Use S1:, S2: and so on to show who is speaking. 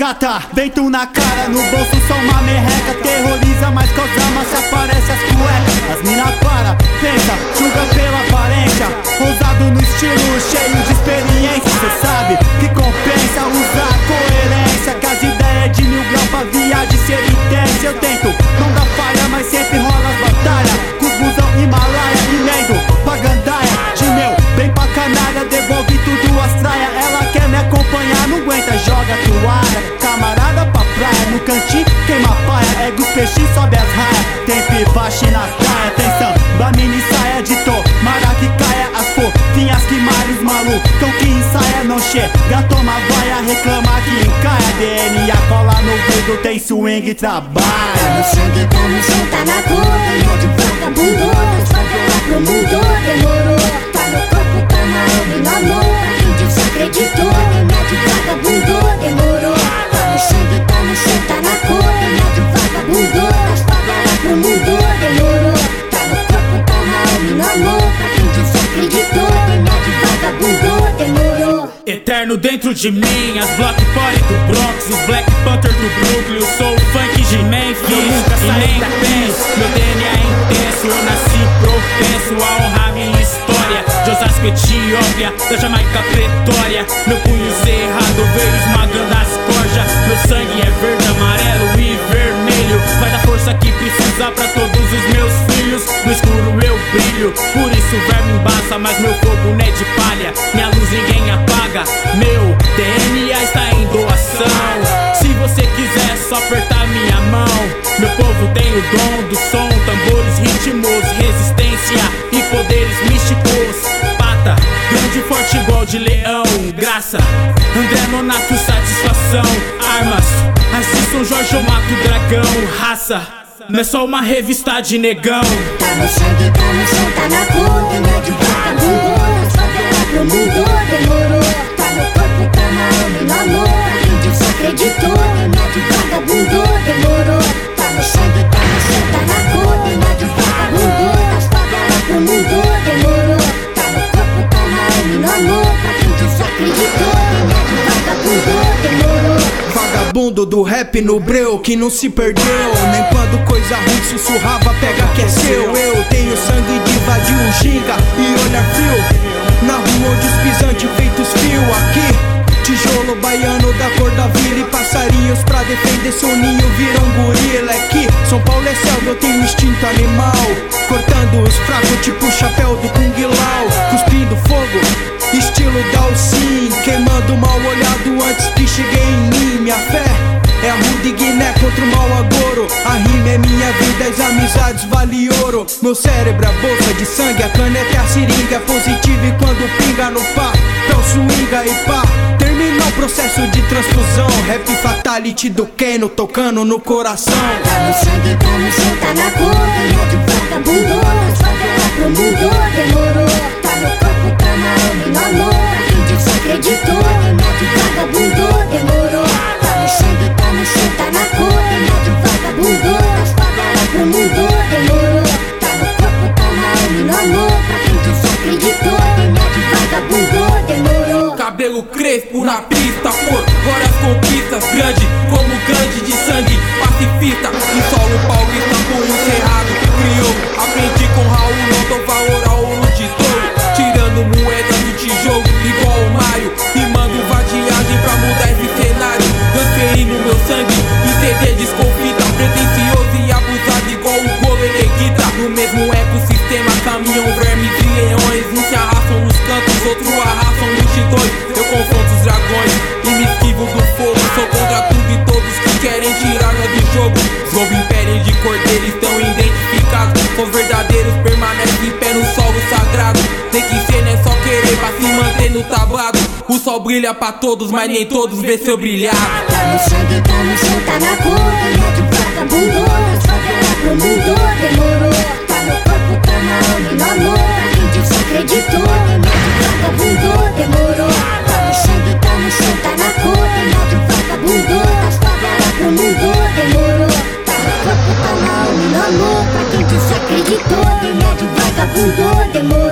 S1: prata, vento na cara, no bolso só uma merreca. Terroriza, mas causa massa, aparece as cuecas. As mina para, pensa, julga pela aparência. Ousado no estilo, cheio de experiência. Cê sabe que compensa usar coerência, que as ideias de 1000 graus pra viagem ser intensa. Eu tento, não dá falha, mas sempre rola as batalhas. Com os busão Himalaia, emendo pra gandaia. De meu, bem pra canalha, devolve tudo as traias. Ela quer me acompanhar, não aguenta, joga toalha. Camarada pra praia, no cantinho queima paia. Ega os peixes, sobe as raias. Tem pipache na praia, atenção, da mini saia de tomara que caia. As fofinhas que malha os malucão que ensaia. Não chega, toma vaia, reclama que encaia. DNA cola no dedo, tem swing e trabalha.
S2: Tá no sangue, tá no som, tá na cor. Não é de vagabundo, das favelas pro mundo. Demorou, tá no corpo, tá na alma e no amor. Pra quem desacreditou, não é de vagabundo. Demorou, tá no sangue, tá no som, tá na cor. Não é de vagabundo, das favelas pro mundo. Demorou, tá no corpo, tá na alma e no amor. Pra quem desacreditou, não é de vagabundo. Demorou.
S3: Eterno dentro de mim, as Block Party do Bronx, os Black Panther do Brooklyn, eu sou o funk de Memphis. Eu nunca saí da penso, meu DNA é intenso, eu nasci propenso a honrar minha história. De Osasco, Etiópia, da Jamaica, Pretória, meu punho cerrado veio esmagando as corjas. Meu sangue é verde, amarelo e vermelho, vai dar força que precisa pra todos os meus filhos. No escuro eu brilho, por isso o verme embaça, mas meu fogo não é de palha, minha luz ninguém apaga. Meu DNA está em doação, se você quiser é só apertar minha mão. Meu povo tem o dom do som, tambores ritmos, resistência e poderes místicos. Pata, grande e forte igual de leão, graça, André Nonato, satisfação. Armas, assim São Jorge eu mato o dragão. Raça, não é só uma revista de negão.
S2: Tá no sangue, tá no som, tá na cor. Não é de vagabundo, das favelas pro mundo. Demorou, tá no corpo, tá na alma e no amor. Pra quem desacreditou, não é de vagabundo. Demorou, tá no sangue, tá no som, tá na cor. Não é de vagabundo, das favelas pro mundo. Demorou, tá no corpo, tá na alma e no amor. Pra quem desacreditou, não é de vagabundo. Demorou.
S4: Vagabundo do rap no breu, que não se perdeu nem quando coisa ruim sussurrava, pega que é seu. Eu tenho sangue de invadir o ginga e olhar frio na rua onde os pisantes feitos fio. Aqui, tijolo baiano da cor da vila, e passarinhos pra defender seu ninho viram gorila. Aqui, São Paulo é selva, eu tenho instinto animal, cortando os fracos tipo o chapéu do Kung Lao. Cuspindo fogo, estilo Dalsin, queimando mal olhado antes que cheguei em mim. Minha fé é a rude Guiné contra o mau agouro. A rima é minha vida, as amizades vale ouro. Meu cérebro é bolsa de sangue, a caneta é a seringa. É positivo e quando pinga no pá, pel swinga e pá. Termina o processo de transfusão, rap fatality do Keno tocando no coração.
S2: Tá no sangue, tá no som, tá na cor. Não é de vagabundo, das favelas pro mundo. Demorou, tá no corpo, tá na alma e no amor. Pra quem desacreditou, não é de vagabundo. Demorou, tá no sangue, tá no som, tá na cor. Não é de vagabundo, das favelas pro mundo. Demorou, tá no corpo, tá na alma e no amor. Pra quem desacreditou, não é de vagabundo. Demorou.
S5: Cabelo crespo na pista, por várias conquistas, grande como grande de sangue, pacifista. Em solo paulista, punho cerrado, criou. Aprendi com Raul, não dou valor ao ouro de touro. Tirando moeda do tijolo, igual o Mario. Rimando vadiagem pra mudar esse cenário. Transferindo meu sangue em CD desconfita. Pretencioso e abusado igual o goleiro Guita. No mesmo ecossistema caminham vermes e leões. Uns se arrastam nos cantos, outros arrastam multidões. Eu confronto os dragões e me esquivo do fogo. Sou contra tudo e todos que querem tirar nós do jogo. Os lobos impérios de cordeiro estão identificados. Os verdadeiros permanecem em pé no solo sagrado. Tem que ser, não é só querer pra se manter no tablado. O sol brilha pra todos, mas nem todos vê seu brilhar.
S2: Tá no sangue, tá no som, tá na cor. Não é de vagabundo, das favelas pro mundo. Demorou, tá no corpo, tá na alma e no amor. Pra quem desacreditou, não é de vagabundo. Demorou, tá no sangue, tá no som, tá na cor. Não é de vagabundo, das favelas pro mundo. Demorou, tá no corpo, tá na alma e no amor. Pra quem desacreditou, não é de vagabundo. Demorou.